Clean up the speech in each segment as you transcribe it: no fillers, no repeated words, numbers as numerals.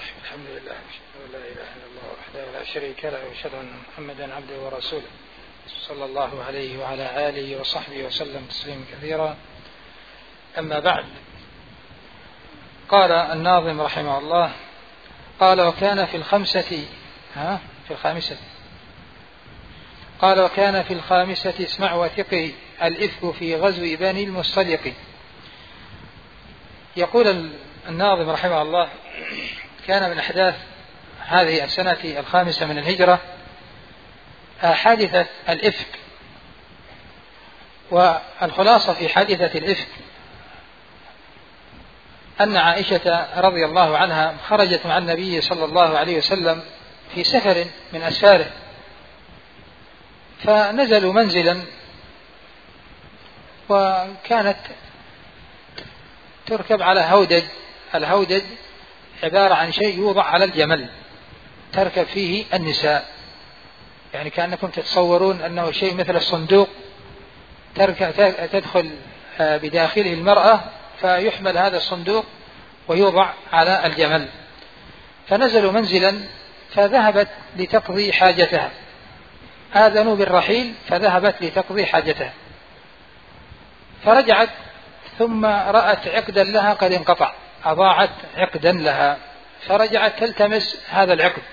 الرحيم. الحمد لله واشهد ان لا اله الا الله وحده لا شريك له واشهد ان محمدا عبده ورسوله صلى الله عليه وعلى اله وصحبه وسلم تسليما كثيرا. اما بعد، قال الناظم رحمه الله: قال وكان في الخامسة اسمع وثقي الإفك في غزو بني المصطلق. يقول الناظم رحمه الله: كان من أحداث هذه السنة 5 من الهجرة حادثة الإفك. والخلاصة في حادثة الإفك أن عائشة رضي الله عنها خرجت مع النبي صلى الله عليه وسلم في سفر من أسفاره، فنزلوا منزلا، وكانت تركب على هودج. الهودج عبارة عن شيء يوضع على الجمل تركب فيه النساء، يعني كأنكم تتصورون أنه شيء مثل الصندوق تدخل بداخله المرأة، فيحمل هذا الصندوق ويوضع على الجمل. فنزلوا منزلا فذهبت لتقضي حاجتها، آذنوا بالرحيل فذهبت لتقضي حاجتها، فرجعت ثم رأت عقدا لها قد انقطع، أضاعت عقدا لها، فرجعت تلتمس هذا العقد.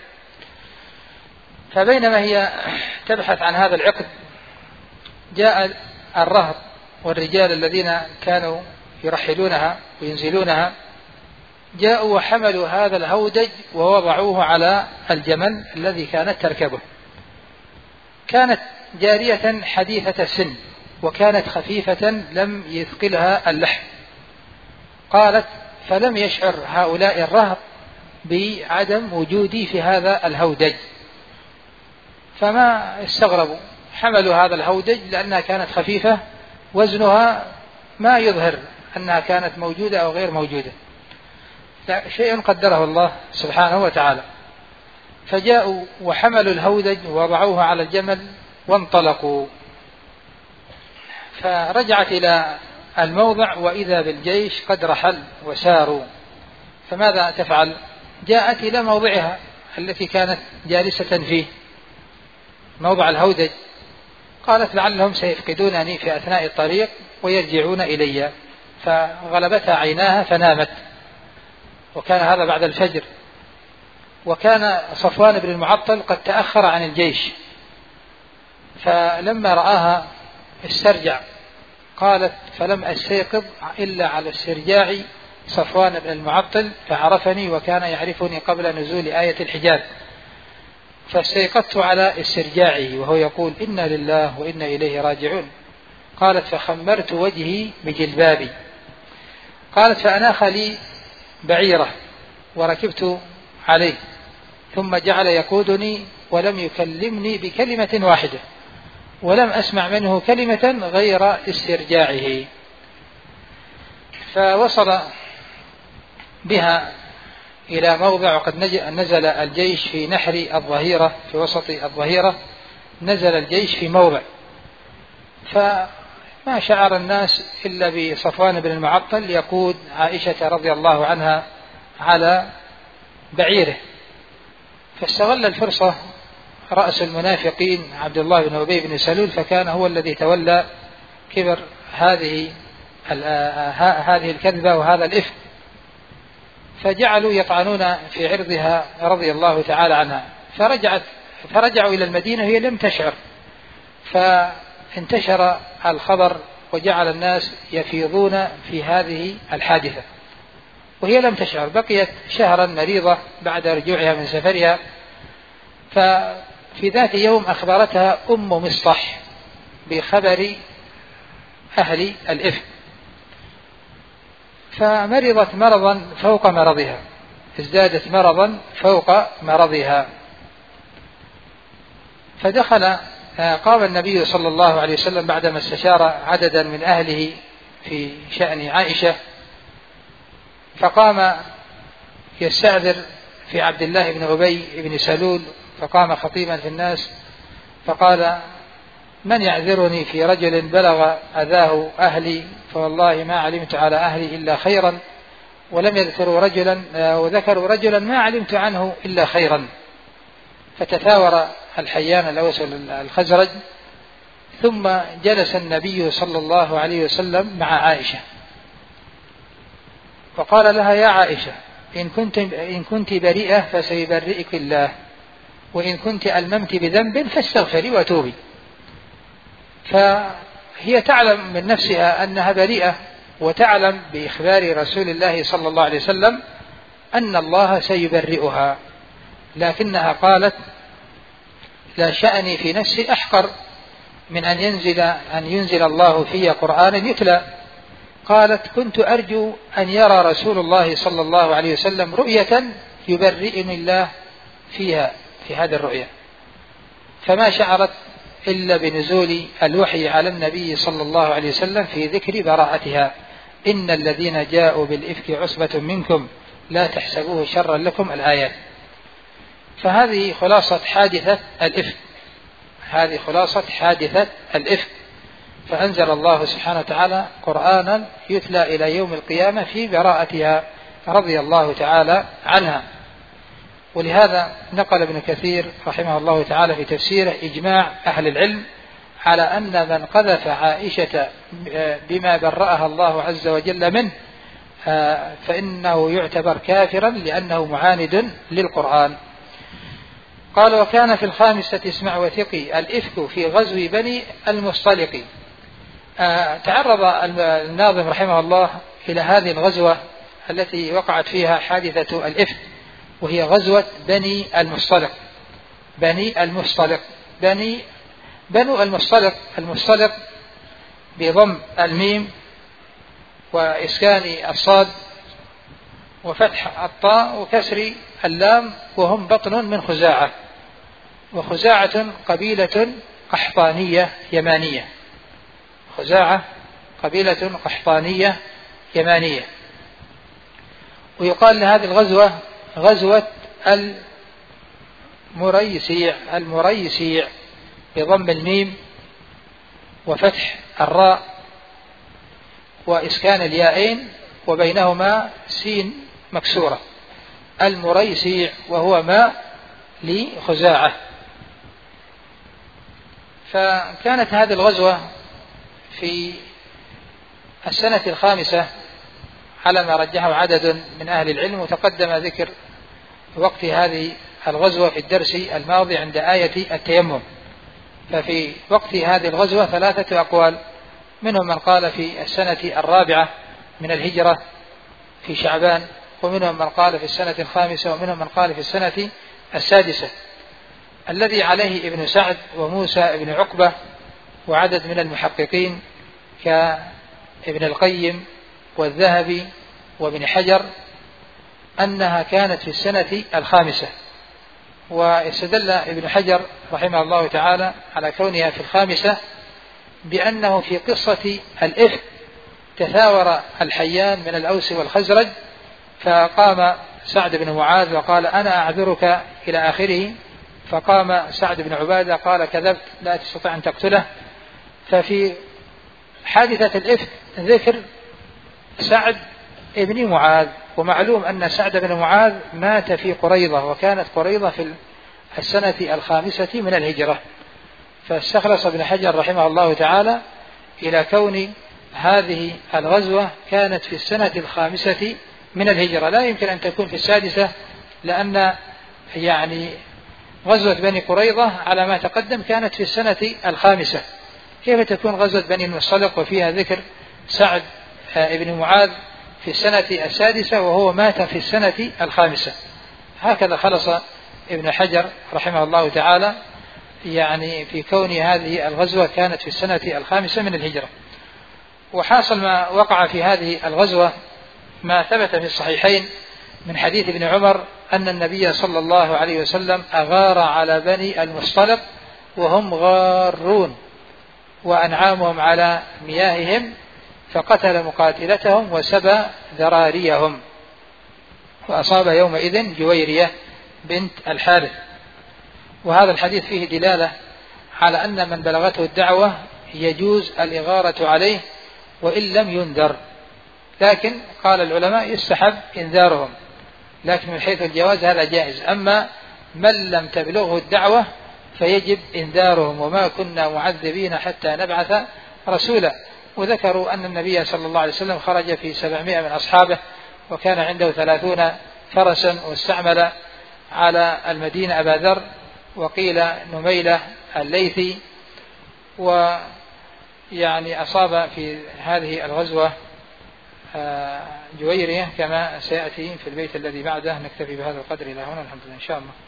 فبينما هي تبحث عن هذا العقد جاء الرهط والرجال الذين كانوا يرحلونها وينزلونها، جاءوا وحملوا هذا الهودج ووضعوه على الجمل الذي كانت تركبه. كانت جارية حديثة السن، وكانت خفيفة لم يثقلها اللحم. قالت: فلم يشعر هؤلاء الرهط بعدم وجودي في هذا الهودج، فما استغربوا، حملوا هذا الهودج لأنها كانت خفيفة، وزنها ما يظهر أنها كانت موجودة أو غير موجودة، شيء قدره الله سبحانه وتعالى. فجاءوا وحملوا الهودج ووضعوه على الجمل وانطلقوا. فرجعت إلى الموضع وإذا بالجيش قد رحل وساروا. فماذا تفعل؟ جاءت إلى موضعها التي كانت جالسة فيه، موضع الهودج. قالت: لعلهم سيفقدونني في أثناء الطريق ويرجعون إلي. فغلبتها عيناها فنامت، وكان هذا بعد الفجر، وكان صفوان بن المعطل قد تأخر عن الجيش، فلما رآها استرجع. قالت: فلم أستيقظ إلا على استرجاع صفوان بن المعطل، فعرفني وكان يعرفني قبل نزول آية الحجاب، فاستيقظت على استرجاعه وهو يقول: إنا لله وإنا إليه راجعون. قالت: فخمرت وجهي بجلبابي. قالت: فأناخ لي بعيرة وركبت عليه، ثم جعل يقودني ولم يكلمني بكلمة واحدة، ولم أسمع منه كلمة غير استرجاعه. فوصل بها إلى موضع، وقد نزل الجيش في نحر الظهيرة، في وسط الظهيرة نزل الجيش في موضع، فما شعر الناس إلا بصفوان بن المعطل يقود عائشة رضي الله عنها على بعيره. فاستغل الفرصة رأس المنافقين عبد الله بن أبي بن سلول، فكان هو الذي تولى كبر هذه الكذبة وهذا الإفك، فجعلوا يطعنون في عرضها رضي الله تعالى عنها. فرجعوا إلى المدينة هي لم تشعر، فانتشر الخبر وجعل الناس يفيضون في هذه الحادثة، وهي لم تشعر. بقيت شهرا مريضة بعد رجوعها من سفرها. ففي ذات يوم أخبرتها أم مصطح بخبر أهل الإفك، فمرضت مرضا فوق مرضها، ازدادت مرضا فوق مرضها. قام النبي صلى الله عليه وسلم بعدما استشار عددا من أهله في شأن عائشة، فقام يستعذر في عبد الله بن أبي بن سلول، فقام خطيبا في الناس فقال: من يعذرني في رجل بلغ أذاه أهلي، فوالله ما علمت على أهلي إلا خيرا، ولم يذكروا رجلا، وذكروا رجلا ما علمت عنه إلا خيرا. فتثاور الحيان الأوس الخزرج، ثم جلس النبي صلى الله عليه وسلم مع عائشة وقال لها: يا عائشة، إن كنت بريئة فسيبرئك الله، وإن كنت ألممت بذنب فاستغفري وتوبي. فهي تعلم من نفسها أنها بريئة، وتعلم بإخبار رسول الله صلى الله عليه وسلم أن الله سيبرئها، لكنها قالت: لا شأني في نفسي أحقر من أن ينزل الله في قرآن يتلى. قالت: كنت أرجو أن يرى رسول الله صلى الله عليه وسلم رؤية يبرئني الله فيها، في هذه الرؤية. فما شعرت إلا بنزول الوحي على النبي صلى الله عليه وسلم في ذكر براءتها: إن الذين جاءوا بالإفك عصبة منكم لا تحسبوه شرا لكم، الآيات. فهذه خلاصة حادثة الإفك، هذه خلاصة حادثة الإفك. فأنزل الله سبحانه وتعالى قرآنا يتلى إلى يوم القيامة في براءتها رضي الله تعالى عنها. ولهذا نقل ابن كثير رحمه الله تعالى في تفسيره إجماع أهل العلم على أن من قذف عائشة بما برأها الله عز وجل منه فإنه يعتبر كافرا، لأنه معاند للقرآن. قال: وكان في الخامسة، اسمع وثقي، الإفك في غزو بني المصطلق. تعرض الناظم رحمه الله إلى هذه الغزوة التي وقعت فيها حادثة الإفك، وهي غزوة بني المصطلق. بنو المصطلق، المصطلق بضم الميم وإسكان الصاد وفتح الطاء وكسر اللام، وهم بطن من خزاعة، وخزاعة قبيلة قحطانية يمانية. خزاعة قبيلة قحطانية يمانية. ويقال لهذه الغزوة غزوة المريسيع بضم الميم وفتح الراء وإسكان الياءين وبينهما سين مكسورة، المريسيع، وهو ماء لخزاعة. فكانت هذه الغزوة في السنة الخامسة على ما رجحه عدد من أهل العلم، وتقدم ذكر وقت هذه الغزوة في الدرس الماضي عند آية التيمم. ففي وقت هذه الغزوة 3 أقوال، منهم من قال في السنة الرابعة من الهجرة في شعبان، ومنهم من قال في السنة الخامسة، ومنهم من قال في السنة السادسة. الذي عليه ابن سعد وموسى ابن عقبة وعدد من المحققين كابن القيم والذهبي وابن حجر أنها كانت في السنة الخامسة. واستدل ابن حجر رحمه الله تعالى على كونها في الخامسة بأنه في قصة الإفك تثاور الحيان من الأوس والخزرج، فقام سعد بن معاذ وقال: أنا أعذرك إلى آخره. فقام سعد بن عبادة قال: كذبت، لا تستطيع أن تقتله. ففي حادثة الإفك ذكر سعد بن معاذ، ومعلوم أن سعد بن معاذ مات في قريظة، وكانت قريظة في السنة الخامسة من الهجرة. فاستخلص ابن حجر رحمه الله تعالى إلى كون هذه الغزوة كانت في السنة الخامسة من الهجرة، لا يمكن أن تكون في السادسة، لأن غزوة بني قريظة على ما تقدم كانت في السنة الخامسة، كيف تكون غزوة بني المصطلق وفيها ذكر سعد ابن معاذ في السنة السادسة وهو مات في السنة الخامسة؟ هكذا خلص ابن حجر رحمه الله تعالى في كون هذه الغزوة كانت في السنة الخامسة من الهجرة. وحاصل ما وقع في هذه الغزوة ما ثبت في الصحيحين من حديث ابن عمر أن النبي صلى الله عليه وسلم أغار على بني المصطلق وهم غارون وأنعامهم على مياههم، فقتل مقاتلتهم وسبى ذراريهم، وأصاب يومئذ جويرية بنت الحارث. وهذا الحديث فيه دلالة على أن من بلغته الدعوة يجوز الإغارة عليه وإن لم ينذر، لكن قال العلماء يستحب إنذارهم، لكن من حيث الجواز هذا جائز. أما من لم تبلغه الدعوة فيجب إنذارهم، وما كنا معذبين حتى نبعث رسولا. وذكروا أن النبي صلى الله عليه وسلم خرج في 700 من أصحابه، وكان عنده 30 فرسا، واستعمل على المدينة أبا ذر، وقيل نميلة الليثي، ويعني أصاب في هذه الغزوة جويرية كما سيأتي في البيت الذي بعده. نكتفي بهذا القدر إلى هنا، الحمد لله إن شاء الله.